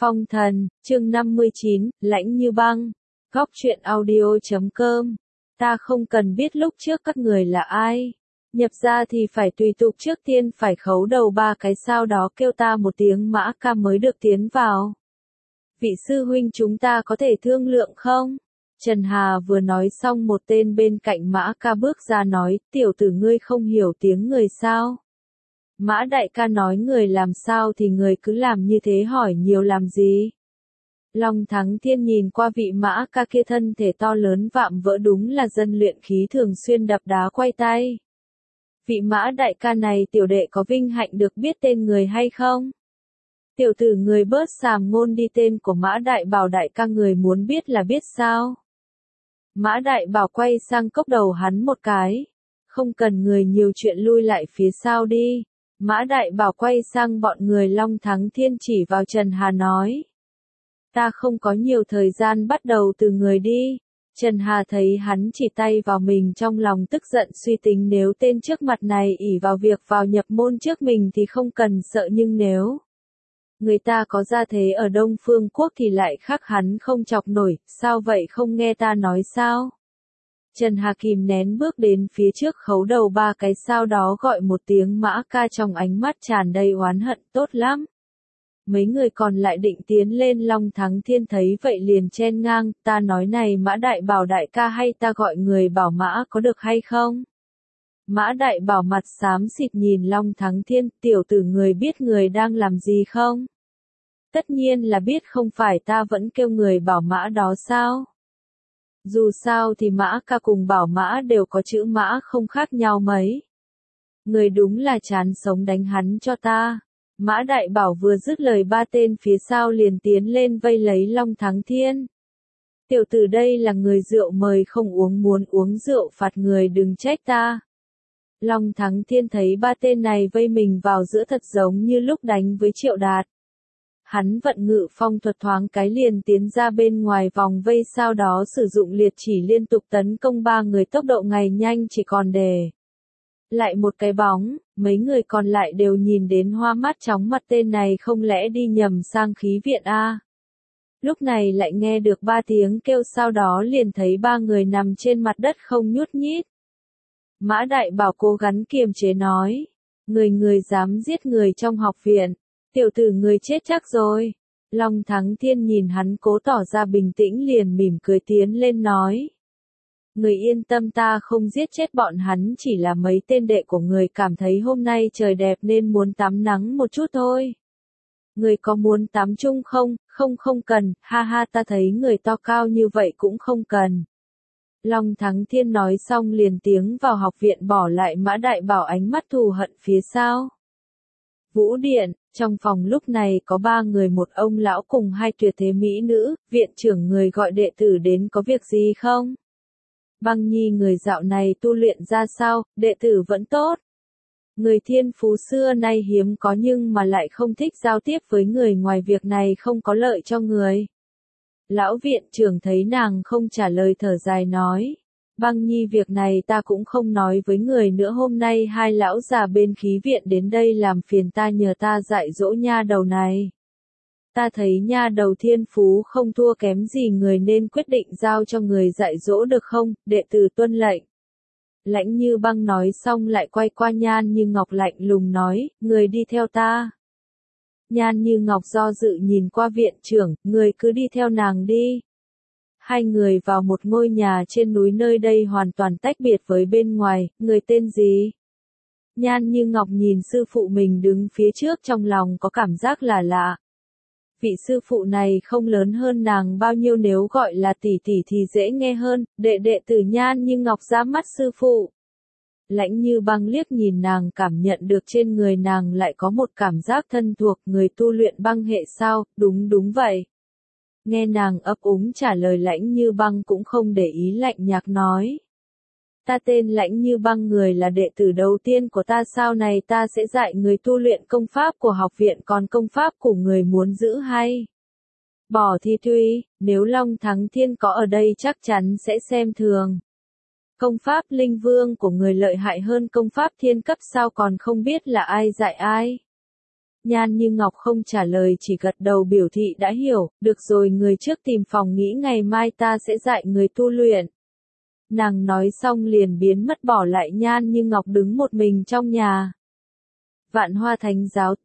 Phong thần, chương 59, lãnh như băng. Góc truyện audio.com. Ta không cần biết lúc trước các người là ai. Nhập ra thì phải tùy tục, trước tiên phải khấu đầu 3 cái, sau đó kêu ta một tiếng Mã ca mới được tiến vào. Vị sư huynh, chúng ta có thể thương lượng không? Trần Hà vừa nói xong, một tên bên cạnh Mã ca bước ra nói, tiểu tử ngươi không hiểu tiếng người sao? Mã đại ca nói người làm sao thì người cứ làm như thế, hỏi nhiều làm gì? Long Thắng Thiên nhìn qua vị Mã ca kia, thân thể to lớn vạm vỡ, đúng là dân luyện khí, thường xuyên đập đá quay tay. Vị Mã đại ca này, tiểu đệ có vinh hạnh được biết tên người hay không? Tiểu tử người bớt sàm ngôn đi, tên của Mã đại bảo đại ca người muốn biết là biết sao? Mã đại bảo quay sang cốc đầu hắn một cái. Không cần người nhiều chuyện, lui lại phía sau đi. Mã đại bảo quay sang bọn người Long Thắng Thiên chỉ vào Trần Hà nói. Ta không có nhiều thời gian, bắt đầu từ người đi. Trần Hà thấy hắn chỉ tay vào mình, trong lòng tức giận, suy tính nếu tên trước mặt này ỷ vào việc vào nhập môn trước mình thì không cần sợ, nhưng nếu người ta có gia thế ở Đông Phương Quốc thì lại khác, hắn không chọc nổi. Sao vậy, không nghe ta nói sao? Trần Hà kìm nén bước đến phía trước, khấu đầu 3 cái, sau đó gọi một tiếng Mã ca, trong ánh mắt tràn đầy oán hận. Tốt lắm. Mấy người còn lại định tiến lên, Long Thắng Thiên thấy vậy liền chen ngang, ta nói này Mã đại bảo đại ca, hay ta gọi người bảo Mã có được hay không? Mã đại bảo mặt xám xịt nhìn Long Thắng Thiên, tiểu tử người biết người đang làm gì không? Tất nhiên là biết, không phải ta vẫn kêu người bảo Mã đó sao? Dù sao thì Mã ca cùng bảo Mã đều có chữ Mã, không khác nhau mấy. Người đúng là chán sống, đánh hắn cho ta. Mã đại bảo vừa dứt lời, 3 tên phía sau liền tiến lên vây lấy Long Thắng Thiên. Tiểu tử đây là người rượu mời không uống, muốn uống rượu phạt người, đừng trách ta. Long Thắng Thiên thấy 3 tên này vây mình vào giữa, thật giống như lúc đánh với Triệu Đạt. Hắn vận ngự phong thuật, thoáng cái liền tiến ra bên ngoài vòng vây, sau đó sử dụng liệt chỉ liên tục tấn công 3 người, tốc độ ngày nhanh, chỉ còn để lại một cái bóng. Mấy người còn lại đều nhìn đến hoa mắt chóng mặt, tên này không lẽ đi nhầm sang khí viện a? Lúc này lại nghe được 3 tiếng kêu, sau đó liền thấy 3 người nằm trên mặt đất không nhúc nhích. Mã đại bảo cố gắng kiềm chế nói, người dám giết người trong học viện, tiểu tử người chết chắc rồi. Long Thắng Thiên nhìn hắn cố tỏ ra bình tĩnh, liền mỉm cười tiến lên nói. Người yên tâm, ta không giết chết bọn hắn, chỉ là mấy tên đệ của người cảm thấy hôm nay trời đẹp nên muốn tắm nắng một chút thôi. Người có muốn tắm chung không? Không cần, ha ha, ta thấy người to cao như vậy cũng không cần. Long Thắng Thiên nói xong liền tiến vào học viện, bỏ lại Mã đại bảo ánh mắt thù hận phía sau. Vũ điện, trong phòng lúc này có 3 người, một ông lão cùng 2 tuyệt thế mỹ nữ. Viện trưởng người gọi đệ tử đến, có việc gì không? Băng Nhi, người dạo này tu luyện ra sao? Đệ tử vẫn tốt. Người thiên phú xưa nay hiếm có, nhưng mà lại không thích giao tiếp với người ngoài, việc này không có lợi cho người. Lão viện trưởng thấy nàng không trả lời, thở dài nói. Băng Nhi, việc này ta cũng không nói với người nữa, hôm nay 2 lão già bên khí viện đến đây làm phiền ta, nhờ ta dạy dỗ nha đầu này. Ta thấy nha đầu thiên phú không thua kém gì người, nên quyết định giao cho người dạy dỗ, được không? Đệ tử tuân lệnh. Lãnh Như Băng nói xong lại quay qua Nhan Như Ngọc lạnh lùng nói, người đi theo ta. Nhan Như Ngọc do dự nhìn qua viện trưởng, người cứ đi theo nàng đi. 2 người vào một ngôi nhà trên núi, nơi đây hoàn toàn tách biệt với bên ngoài. Người tên gì? Nhan Như Ngọc nhìn sư phụ mình đứng phía trước, trong lòng có cảm giác là lạ. Vị sư phụ này không lớn hơn nàng bao nhiêu, nếu gọi là tỷ tỷ thì dễ nghe hơn. Đệ tử Nhan Như Ngọc ra mắt sư phụ. Lãnh Như Băng liếc nhìn nàng, cảm nhận được trên người nàng lại có một cảm giác thân thuộc. Người tu luyện băng hệ sao? Đúng vậy. Nghe nàng ấp úng trả lời, Lãnh Như Băng cũng không để ý, lạnh nhạt nói. Ta tên Lãnh Như Băng, người là đệ tử đầu tiên của ta, sau này ta sẽ dạy người tu luyện công pháp của học viện, còn công pháp của người muốn giữ hay bỏ thì tùy, nếu Long Thắng Thiên có ở đây chắc chắn sẽ xem thường. Công pháp linh vương của người lợi hại hơn công pháp thiên cấp sao, còn không biết là ai dạy ai? Nhan Như Ngọc không trả lời chỉ gật đầu biểu thị đã hiểu, được rồi người trước tìm phòng nghĩ ngày mai ta sẽ dạy người tu luyện. Nàng nói xong liền biến mất bỏ lại Nhan Như Ngọc đứng một mình trong nhà. Vạn Hoa Thánh giáo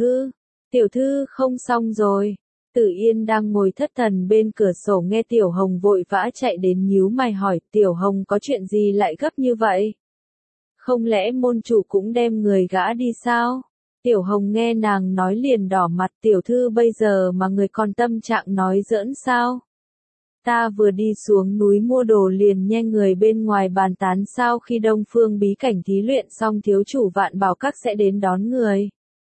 tiểu thư không xong rồi. Tử Yên đang ngồi thất thần bên cửa sổ nghe Tiểu Hồng vội vã chạy đến nhíu mày hỏi Tiểu Hồng có chuyện gì lại gấp như vậy? Không lẽ môn chủ cũng đem người gã đi sao? Tiểu Hồng nghe nàng nói liền đỏ mặt tiểu thư bây giờ mà người còn tâm trạng nói giỡn sao? Ta vừa đi xuống núi mua đồ liền nghe người bên ngoài bàn tán sao khi Đông Phương bí cảnh thí luyện xong thiếu chủ Vạn Bảo Các sẽ đến đón người.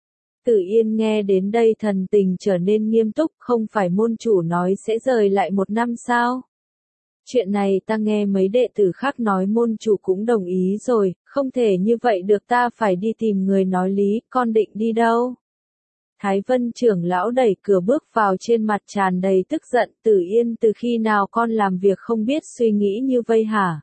Tử Yên nghe đến đây thần tình trở nên nghiêm túc, không phải môn chủ nói sẽ rời lại 1 năm sao? Chuyện này ta nghe mấy đệ tử khác nói môn chủ cũng đồng ý rồi, không thể như vậy được ta phải đi tìm người nói lý, con định đi đâu? Thái Vân trưởng lão đẩy cửa bước vào trên mặt tràn đầy tức giận, Tử Yên từ khi nào con làm việc không biết suy nghĩ như vây hả?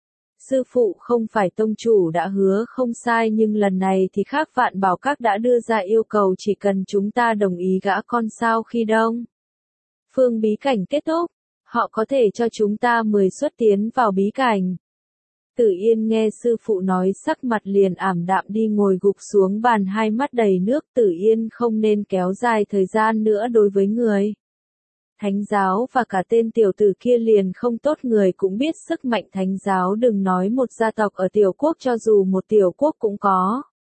Sư phụ không phải tông chủ đã hứa không sai nhưng lần này thì khác Vạn Bảo Các đã đưa ra yêu cầu chỉ cần chúng ta đồng ý gã con sao khi Đông Phương bí cảnh kết thúc, họ có thể cho chúng ta 10 suất tiến vào bí cảnh. Tử Yên nghe sư phụ nói sắc mặt liền ảm đạm đi ngồi gục xuống bàn hai mắt đầy nước Tử Yên không nên kéo dài thời gian nữa đối với người. Thánh giáo và cả tên tiểu tử kia liền không tốt người cũng biết sức mạnh thánh giáo đừng nói một gia tộc ở tiểu quốc cho dù một tiểu quốc cũng có.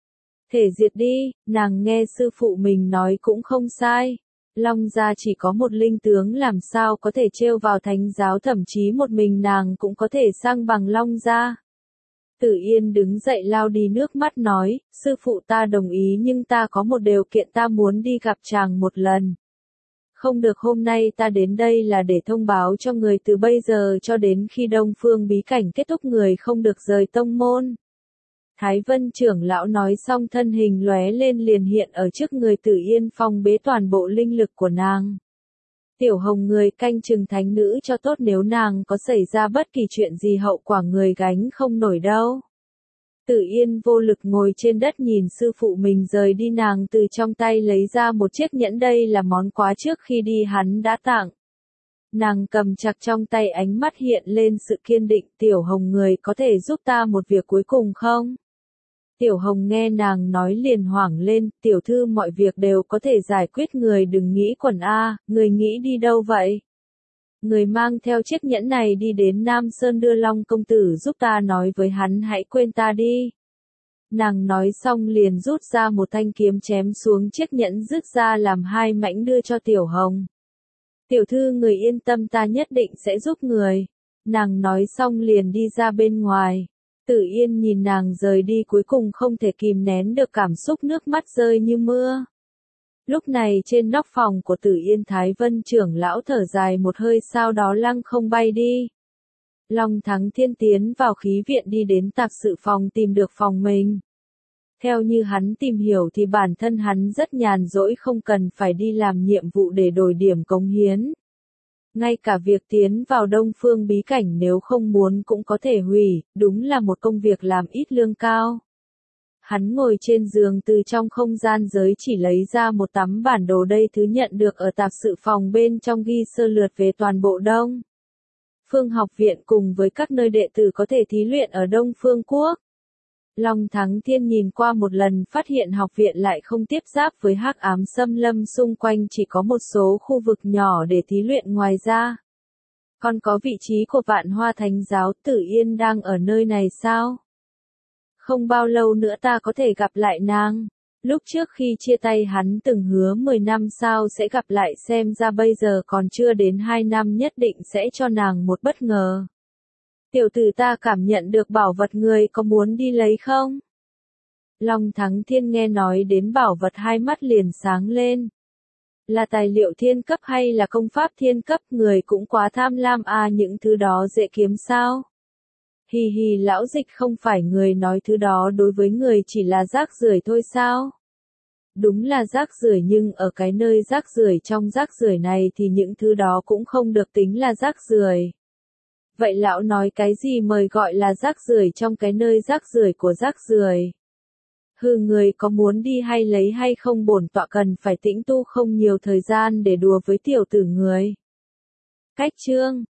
Thể diệt đi, nàng nghe sư phụ mình nói cũng không sai. Long gia chỉ có một linh tướng làm sao có thể trêu vào thánh giáo thậm chí một mình nàng cũng có thể sang bằng Long gia. Tử Yên đứng dậy lau đi nước mắt nói, sư phụ ta đồng ý nhưng ta có một điều kiện ta muốn đi gặp chàng một lần. Không được hôm nay ta đến đây là để thông báo cho người từ bây giờ cho đến khi Đông Phương bí cảnh kết thúc người không được rời tông môn. Thái Vân trưởng lão nói xong thân hình lóe lên liền hiện ở trước người Tử Yên phong bế toàn bộ linh lực của nàng. Tiểu Hồng người canh chừng thánh nữ cho tốt nếu nàng có xảy ra bất kỳ chuyện gì hậu quả người gánh không nổi đâu. Tử Yên vô lực ngồi trên đất nhìn sư phụ mình rời đi nàng từ trong tay lấy ra một chiếc nhẫn đây là món quà trước khi đi hắn đã tặng. Nàng cầm chặt trong tay ánh mắt hiện lên sự kiên định Tiểu Hồng người có thể giúp ta một việc cuối cùng không? Tiểu Hồng nghe nàng nói liền hoảng lên, tiểu thư mọi việc đều có thể giải quyết người đừng nghĩ quẩn người nghĩ đi đâu vậy? Người mang theo chiếc nhẫn này đi đến Nam Sơn đưa Long công tử giúp ta nói với hắn hãy quên ta đi. Nàng nói xong liền rút ra một thanh kiếm chém xuống chiếc nhẫn rứt ra làm 2 mảnh đưa cho Tiểu Hồng. Tiểu thư người yên tâm ta nhất định sẽ giúp người. Nàng nói xong liền đi ra bên ngoài. Tử Yên nhìn nàng rời đi cuối cùng không thể kìm nén được cảm xúc nước mắt rơi như mưa. Lúc này trên nóc phòng của Tử Yên Thái Vân trưởng lão thở dài một hơi sau đó lăng không bay đi. Long Thắng Thiên tiến vào khí viện đi đến tạp sự phòng tìm được phòng mình. Theo như hắn tìm hiểu thì bản thân hắn rất nhàn rỗi không cần phải đi làm nhiệm vụ để đổi điểm cống hiến. Ngay cả việc tiến vào Đông Phương bí cảnh nếu không muốn cũng có thể hủy, đúng là một công việc làm ít lương cao. Hắn ngồi trên giường từ trong không gian giới chỉ lấy ra một tấm bản đồ đây thứ nhận được ở tạp sự phòng bên trong ghi sơ lược về toàn bộ Đông Phương học viện cùng với các nơi đệ tử có thể thí luyện ở Đông Phương quốc. Long Thắng Thiên nhìn qua một lần phát hiện học viện lại không tiếp giáp với hắc ám xâm lâm xung quanh chỉ có một số khu vực nhỏ để thí luyện ngoài ra. Còn có vị trí của Vạn Hoa Thánh giáo Tử Yên đang ở nơi này sao? Không bao lâu nữa ta có thể gặp lại nàng. Lúc trước khi chia tay hắn từng hứa 10 năm sau sẽ gặp lại xem ra bây giờ còn chưa đến 2 năm nhất định sẽ cho nàng một bất ngờ. Tiểu tử ta cảm nhận được bảo vật người có muốn đi lấy không? Long Thắng Thiên nghe nói đến bảo vật hai mắt liền sáng lên. Là tài liệu thiên cấp hay là công pháp thiên cấp người cũng quá tham lam những thứ đó dễ kiếm sao? Hì hì lão dịch không phải người nói thứ đó đối với người chỉ là rác rưởi thôi sao? Đúng là rác rưởi nhưng ở cái nơi rác rưởi trong rác rưởi này thì những thứ đó cũng không được tính là rác rưởi. Vậy lão nói cái gì mời gọi là rác rưởi trong cái nơi rác rưởi của rác rưởi? Hừ, người có muốn đi hay lấy hay không, bổn tọa cần phải tĩnh tu, không nhiều thời gian để đùa với tiểu tử người. Cách chương